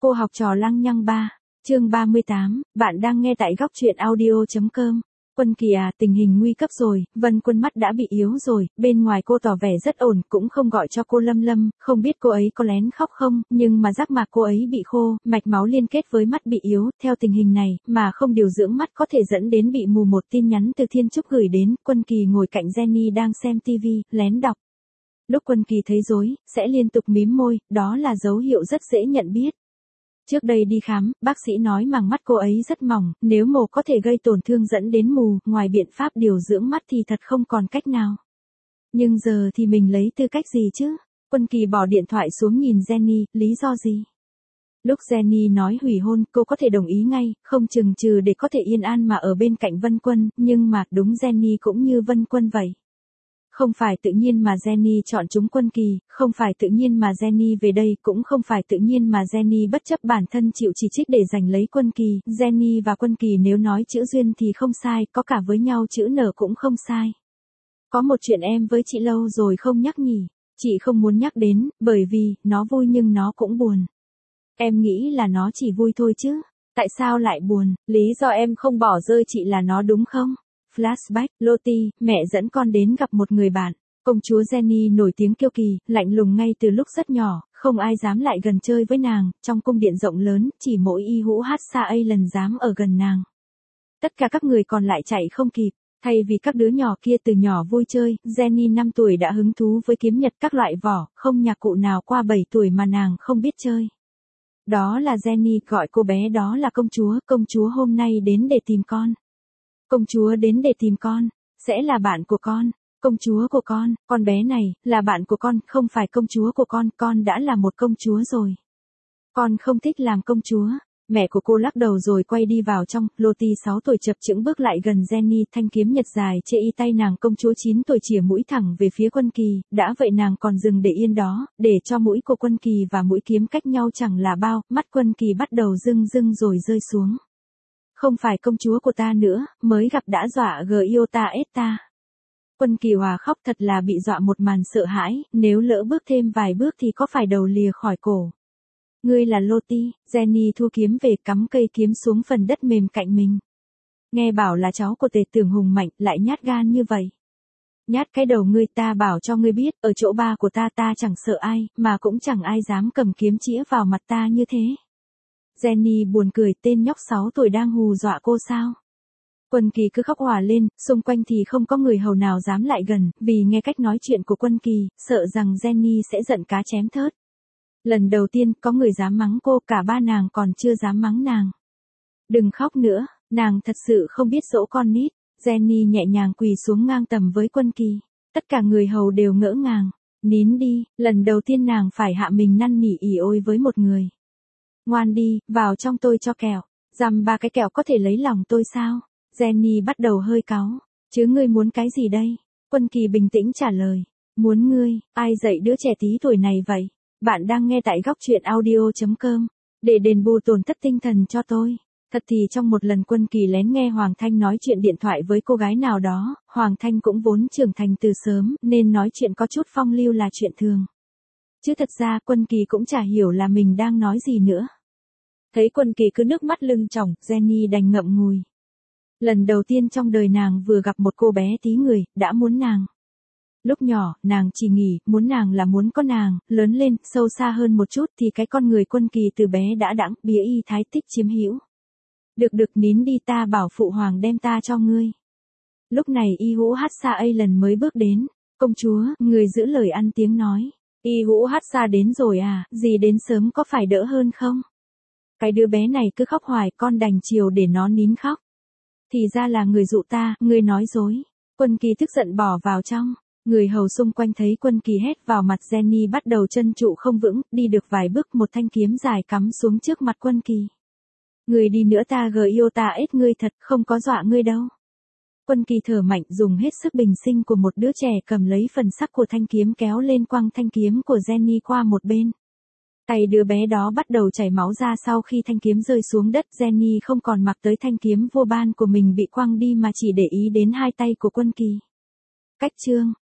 Cô học trò lăng nhăng 3, chương 38, bạn đang nghe tại góc truyện audio.com. Quân Kỳ à, tình hình nguy cấp rồi, Vân Quân mắt đã bị yếu rồi, bên ngoài cô tỏ vẻ rất ổn, cũng không gọi cho cô Lâm Lâm, không biết cô ấy có lén khóc không, nhưng mà giác mạc cô ấy bị khô, mạch máu liên kết với mắt bị yếu, theo tình hình này, mà không điều dưỡng mắt có thể dẫn đến bị mù. Một tin nhắn từ Thiên Trúc gửi đến, Quân Kỳ ngồi cạnh Jenny đang xem TV, lén đọc. Lúc Quân Kỳ thấy rối, sẽ liên tục mím môi, đó là dấu hiệu rất dễ nhận biết. Trước đây đi khám, bác sĩ nói màng mắt cô ấy rất mỏng, nếu mổ có thể gây tổn thương dẫn đến mù, ngoài biện pháp điều dưỡng mắt thì thật không còn cách nào. Nhưng giờ thì mình lấy tư cách gì chứ? Quân Kỳ bỏ điện thoại xuống nhìn Jenny, lý do gì? Lúc Jenny nói hủy hôn, cô có thể đồng ý ngay, không chừng chừ để có thể yên an mà ở bên cạnh Vân Quân, nhưng mà đúng Jenny cũng như Vân Quân vậy. Không phải tự nhiên mà Jenny chọn chúng Quân Kỳ, không phải tự nhiên mà Jenny về đây, cũng không phải tự nhiên mà Jenny bất chấp bản thân chịu chỉ trích để giành lấy Quân Kỳ. Jenny và Quân Kỳ nếu nói chữ duyên thì không sai, có cả với nhau chữ nở cũng không sai. Có một chuyện em với chị lâu rồi không nhắc nhỉ, chị không muốn nhắc đến, bởi vì, nó vui nhưng nó cũng buồn. Em nghĩ là nó chỉ vui thôi chứ, tại sao lại buồn, lý do em không bỏ rơi chị là nó đúng không? Flashback, Lottie, mẹ dẫn con đến gặp một người bạn. Công chúa Jenny nổi tiếng kiêu kỳ, lạnh lùng ngay từ lúc rất nhỏ, không ai dám lại gần chơi với nàng, trong cung điện rộng lớn, chỉ mỗi Y Hữu Hát Sa A lần dám ở gần nàng. Tất cả các người còn lại chạy không kịp, thay vì các đứa nhỏ kia từ nhỏ vui chơi, Jenny 5 tuổi đã hứng thú với kiếm nhật các loại vỏ, không nhạc cụ nào qua 7 tuổi mà nàng không biết chơi. Đó là Jenny gọi cô bé đó là công chúa hôm nay đến để tìm con. Công chúa đến để tìm con, sẽ là bạn của công chúa của con bé này, là bạn của con, không phải công chúa của con đã là một công chúa rồi. Con không thích làm công chúa. Mẹ của cô lắc đầu rồi quay đi vào trong, Lottie 6 tuổi chập chững bước lại gần Jenny, thanh kiếm nhật dài chê y tay nàng. Công chúa 9 tuổi chìa mũi thẳng về phía Quân Kỳ, đã vậy nàng còn dừng để yên đó, để cho mũi của Quân Kỳ và mũi kiếm cách nhau chẳng là bao, mắt Quân Kỳ bắt đầu rưng rưng rồi rơi xuống. Không phải công chúa của ta nữa, mới gặp đã dọa Giota ta. Quân Kỳ hòa khóc, thật là bị dọa một màn sợ hãi, nếu lỡ bước thêm vài bước thì có phải đầu lìa khỏi cổ. Ngươi là Lottie, Jenny thu kiếm về cắm cây kiếm xuống phần đất mềm cạnh mình. Nghe bảo là cháu của Tề Tưởng hùng mạnh, lại nhát gan như vậy. Nhát cái đầu ngươi, ta bảo cho ngươi biết, ở chỗ ba của ta chẳng sợ ai, mà cũng chẳng ai dám cầm kiếm chĩa vào mặt ta như thế. Jenny buồn cười, tên nhóc 6 tuổi đang hù dọa cô sao? Quân Kỳ cứ khóc òa lên, xung quanh thì không có người hầu nào dám lại gần, vì nghe cách nói chuyện của Quân Kỳ, sợ rằng Jenny sẽ giận cá chém thớt. Lần đầu tiên có người dám mắng cô, cả ba nàng còn chưa dám mắng nàng. Đừng khóc nữa, nàng thật sự không biết dỗ con nít. Jenny nhẹ nhàng quỳ xuống ngang tầm với Quân Kỳ. Tất cả người hầu đều ngỡ ngàng. Nín đi, lần đầu tiên nàng phải hạ mình năn nỉ ỉ ôi với một người. Ngoan đi, vào trong tôi cho kẹo. Dăm ba cái kẹo có thể lấy lòng tôi sao? Jenny bắt đầu hơi cáu. Chứ ngươi muốn cái gì đây? Quân Kỳ bình tĩnh trả lời. Muốn ngươi, ai dạy đứa trẻ tí tuổi này vậy? Bạn đang nghe tại góc truyện audio.com. Để đền bù tổn thất tinh thần cho tôi. Thật thì trong một lần Quân Kỳ lén nghe Hoàng Thanh nói chuyện điện thoại với cô gái nào đó, Hoàng Thanh cũng vốn trưởng thành từ sớm, nên nói chuyện có chút phong lưu là chuyện thường. Chứ thật ra Quân Kỳ cũng chả hiểu là mình đang nói gì nữa. Thấy Quân Kỳ cứ nước mắt lưng tròng, Jenny đành ngậm ngùi. Lần đầu tiên trong đời nàng vừa gặp một cô bé tí người, đã muốn nàng. Lúc nhỏ, nàng chỉ nghĩ, muốn nàng là muốn có nàng, lớn lên, sâu xa hơn một chút thì cái con người Quân Kỳ từ bé đã đãng, bía y thái tích chiếm hữu. Được nín đi, ta bảo phụ hoàng đem ta cho ngươi. Lúc này Y Hữu Hát Sa A lần mới bước đến. Công chúa, người giữ lời ăn tiếng nói. Y Hữu Hát Sa đến rồi à, gì đến sớm có phải đỡ hơn không? Cái đứa bé này cứ khóc hoài, con đành chiều để nó nín khóc. Thì ra là người dụ ta, ngươi nói dối. Quân Kỳ tức giận bỏ vào trong. Người hầu xung quanh thấy Quân Kỳ hét vào mặt, Jenny bắt đầu chân trụ không vững, đi được vài bước một thanh kiếm dài cắm xuống trước mặt Quân Kỳ. Người đi nữa ta Giota ngươi thật, không có dọa ngươi đâu. Quân Kỳ thở mạnh, dùng hết sức bình sinh của một đứa trẻ, cầm lấy phần sắc của thanh kiếm kéo lên, quăng thanh kiếm của Jenny qua một bên. Tay đứa bé đó bắt đầu chảy máu ra. Sau khi thanh kiếm rơi xuống đất, Jenny không còn mặc tới thanh kiếm vô ban của mình bị quăng đi mà chỉ để ý đến hai tay của Quân Kỳ. Cách chương